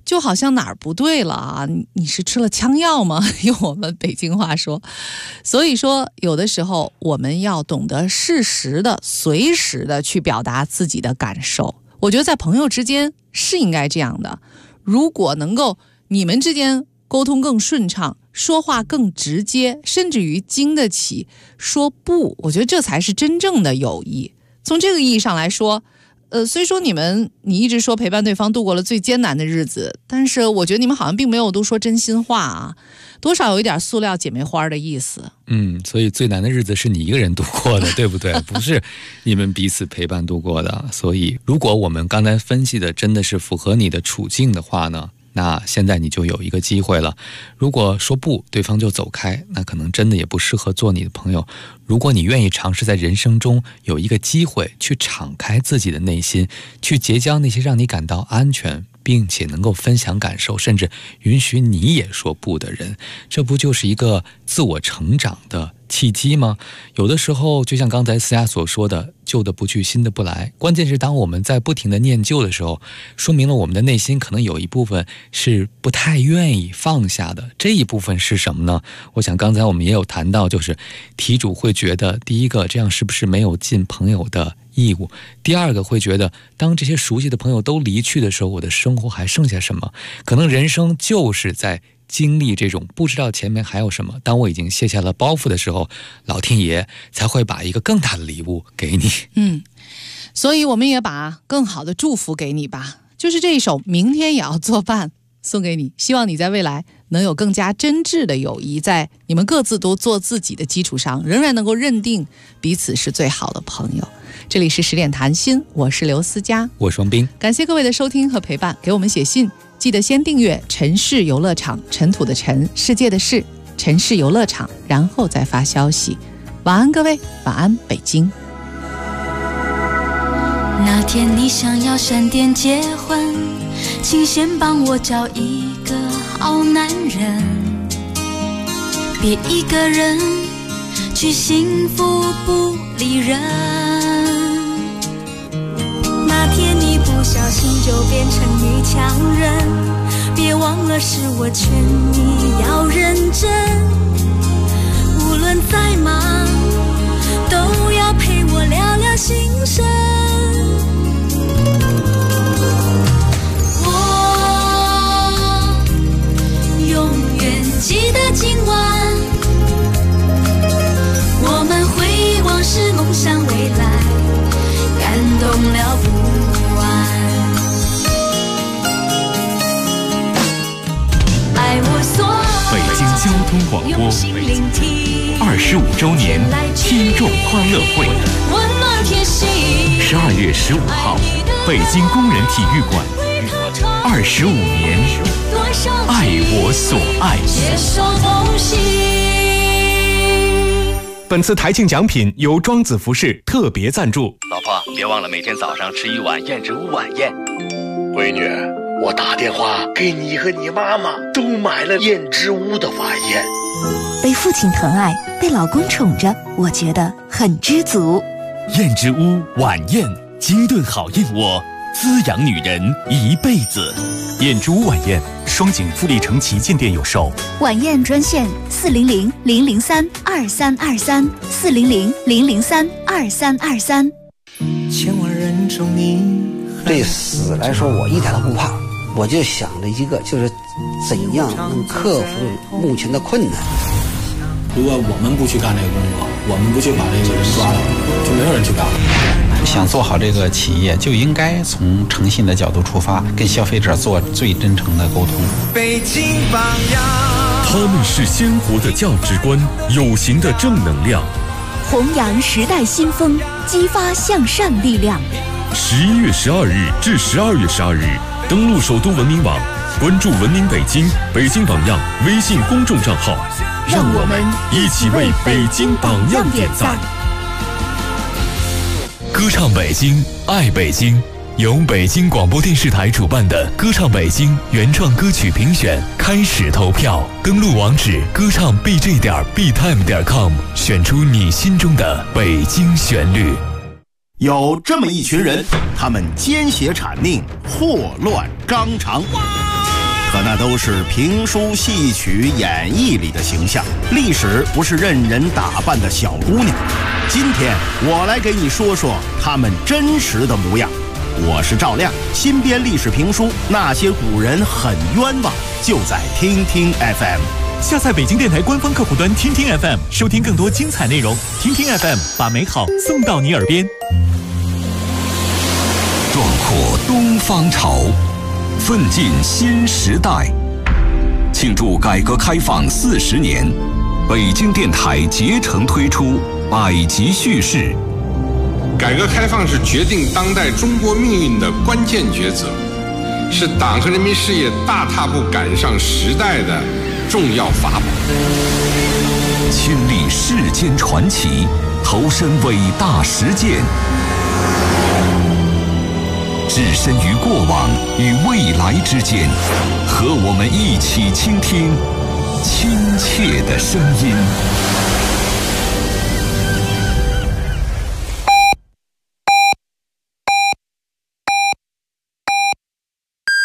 就好像哪儿不对了啊？你是吃了枪药吗？用我们北京话说。所以说，有的时候我们要懂得适时的、随时的去表达自己的感受。我觉得在朋友之间是应该这样的。如果能够你们之间沟通更顺畅，说话更直接，甚至于经得起说不，我觉得这才是真正的友谊。从这个意义上来说，虽说你一直说陪伴对方度过了最艰难的日子，但是我觉得你们好像并没有都说真心话啊，多少有一点塑料姐妹花的意思。 所以最难的日子是你一个人度过的，对不对？不是你们彼此陪伴度过的。所以如果我们刚才分析的真的是符合你的处境的话呢，那现在你就有一个机会了。如果说不，对方就走开，那可能真的也不适合做你的朋友。如果你愿意尝试在人生中有一个机会去敞开自己的内心，去结交那些让你感到安全并且能够分享感受，甚至允许你也说不的人，这不就是一个自我成长的契机吗？有的时候就像刚才思佳所说的，旧的不去，新的不来。关键是当我们在不停的念旧的时候，说明了我们的内心可能有一部分是不太愿意放下的。这一部分是什么呢？我想刚才我们也有谈到，就是题主会觉得，第一个，这样是不是没有尽朋友的义务？第二个会觉得，当这些熟悉的朋友都离去的时候，我的生活还剩下什么？可能人生就是在经历这种不知道前面还有什么，当我已经卸下了包袱的时候，老天爷才会把一个更大的礼物给你。 所以我们也把更好的祝福给你吧，就是这一首《明天也要作伴》送给你，希望你在未来能有更加真挚的友谊，在你们各自都做自己的基础上，仍然能够认定彼此是最好的朋友。这里是10点谈心，我是刘思佳， 我是王斌， 感谢各位的收听和陪伴，给我们写信，记得先订阅城市游乐场，尘土的尘，世界的世，城市游乐场，然后再发消息。晚安各位，晚安北京。 那天你想要闪电结婚，请先帮我找一个好男人，别一个人去幸福不理人。那天你不小心就变成女强人，别忘了是我劝你要认真，无论再忙都要陪我聊聊心声。记得今晚我们回望是梦想未来，感动了不完。爱我所北京交通广播25周年听众欢乐会温暖贴心 ，12月15号，北京工人体育馆，25年爱我所爱。 本次台庆奖品由庄子服饰特别赞助。 老婆，别忘了每天早上吃一碗燕之屋晚宴。 闺女，我打电话给你和你妈妈都买了燕之屋的晚宴。 被父亲疼爱，被老公宠着，我觉得很知足。 燕之屋晚宴，精炖好燕窝，滋养女人一辈子。 燕之屋晚宴，双井富力城旗舰店有售。 晚宴专线400-003-2323 400-003-2323。 千万人中你。 对死来说，我一点都不怕，我就想着一个，就是怎样能克服目前的困难。 如果我们不去干这个工作，我们不去把这个人抓了，就没有人去干了。 想做好这个企业，就应该从诚信的角度出发，跟消费者做最真诚的沟通。 北京榜样， 他们是鲜活的价值观，有形的正能量， 弘扬时代新风，激发向善力量。 11月12日至12月12日，登录首都文明网，关注文明北京、北京榜样微信公众账号， 让我们一起为北京榜样点赞。 歌唱北京，爱北京，由北京广播电视台主办的歌唱北京原创歌曲评选开始投票，登录网址歌唱 bj.btime.com， 选出你心中的北京旋律。 有这么一群人，他们奸邪谄佞，祸乱纲常。 可那都是评书、戏曲、演绎里的形象。历史不是任人打扮的小姑娘。今天我来给你说说她们真实的模样。我是赵亮，新编历史评书《那些古人很冤枉》，就在听听 FM。 下载北京电台官方客户端听听 FM， 收听更多精彩内容。听听 FM， 把美好送到你耳边。 壮阔东方潮，奋进新时代。庆祝改革开放40年，北京电台竭诚推出百集叙事。 改革开放是决定当代中国命运的关键抉择，是党和人民事业大踏步赶上时代的重要法宝。 亲历世间传奇，投身伟大实践，置身于过往与未来之间，和我们一起倾听亲切的声音。